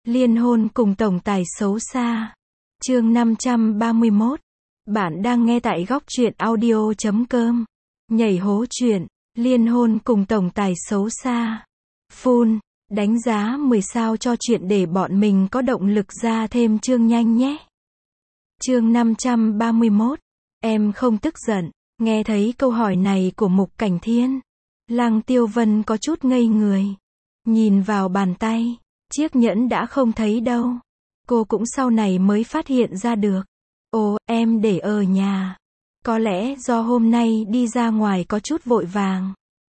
Liên hôn cùng tổng tài xấu xa. Chương 531. Bạn đang nghe tại góc truyện audio.com. Nhảy hố chuyện, liên hôn cùng tổng tài xấu xa. Full, đánh giá 10 sao cho chuyện để bọn mình có động lực ra thêm chương nhanh nhé. Chương 531. Em không tức giận. Nghe thấy câu hỏi này của Mục Cảnh Thiên, Lăng Tiêu Vân có chút ngây người. Nhìn vào bàn tay, chiếc nhẫn đã không thấy đâu. Cô cũng sau này mới phát hiện ra được. Ồ, em để ở nhà. Có lẽ do hôm nay đi ra ngoài có chút vội vàng,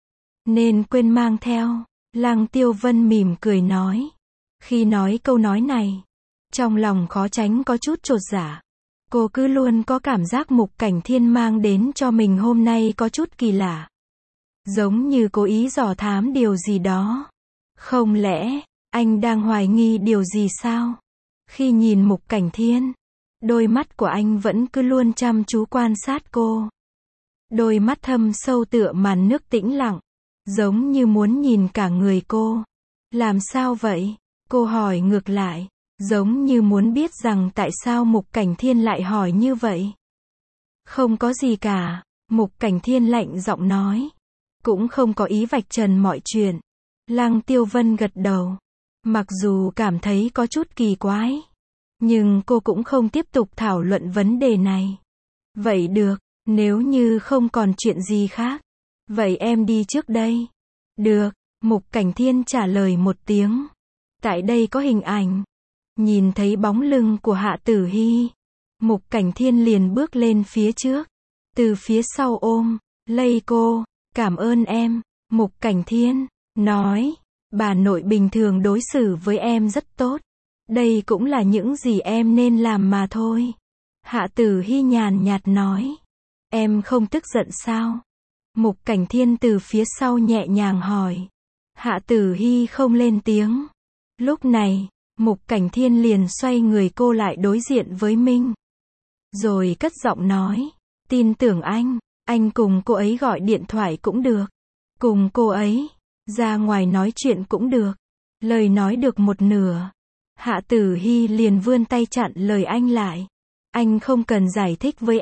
nên quên mang theo. Lăng Tiêu Vân mỉm cười nói. Khi nói câu nói này, trong lòng khó tránh có chút chột dạ. Cô cứ luôn có cảm giác Mục Cảnh Thiên mang đến cho mình hôm nay có chút kỳ lạ. Giống như cố ý dò thám điều gì đó. Không lẽ, anh đang hoài nghi điều gì sao? Khi nhìn Mục Cảnh Thiên, đôi mắt của anh vẫn cứ luôn chăm chú quan sát cô. Đôi mắt thâm sâu tựa màn nước tĩnh lặng, giống như muốn nhìn cả người cô. Làm sao vậy? Cô hỏi ngược lại, giống như muốn biết rằng tại sao Mục Cảnh Thiên lại hỏi như vậy. Không có gì cả, Mục Cảnh Thiên lạnh giọng nói. Cũng không có ý vạch trần mọi chuyện. Lăng Tiêu Vân gật đầu. Mặc dù cảm thấy có chút kỳ quái, nhưng cô cũng không tiếp tục thảo luận vấn đề này. Vậy được, nếu như không còn chuyện gì khác, vậy em đi trước đây. Được, Mục Cảnh Thiên trả lời một tiếng. Tại đây có hình ảnh. Nhìn thấy bóng lưng của Hạ Tử Hi, Mục Cảnh Thiên liền bước lên phía trước, từ phía sau ôm lấy cô. Cảm ơn em, Mục Cảnh Thiên nói. Bà nội bình thường đối xử với em rất tốt. Đây cũng là những gì em nên làm mà thôi. Hạ Tử Hi nhàn nhạt nói. Em không tức giận sao? Mục Cảnh Thiên từ phía sau nhẹ nhàng hỏi. Hạ Tử Hi không lên tiếng. Lúc này, Mục Cảnh Thiên liền xoay người cô lại đối diện với Minh. Rồi cất giọng nói. Tin tưởng anh cùng cô ấy gọi điện thoại cũng được. Cùng cô ấy ra ngoài nói chuyện cũng được. Lời nói được một nửa, Hạ Tử Hi liền vươn tay chặn lời anh lại. Anh không cần giải thích với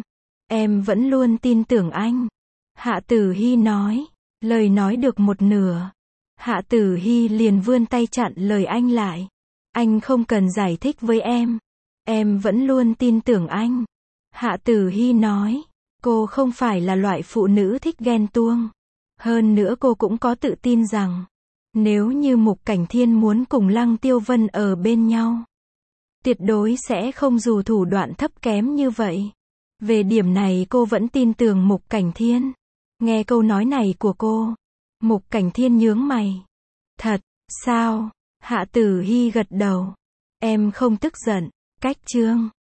em vẫn luôn tin tưởng anh. Hạ Tử Hi nói. Lời nói được một nửa, Hạ Tử Hi liền vươn tay chặn lời anh lại. Anh không cần giải thích với em vẫn luôn tin tưởng anh. Hạ Tử Hi nói. Cô không phải là loại phụ nữ thích ghen tuông. Hơn nữa cô cũng có tự tin rằng, nếu như Mục Cảnh Thiên muốn cùng Lăng Tiêu Vân ở bên nhau, tuyệt đối sẽ không dùng thủ đoạn thấp kém như vậy. Về điểm này cô vẫn tin tưởng Mục Cảnh Thiên. Nghe câu nói này của cô, Mục Cảnh Thiên nhướng mày. Thật, sao? Hạ Tử Hi gật đầu. Em không tức giận. Cách chương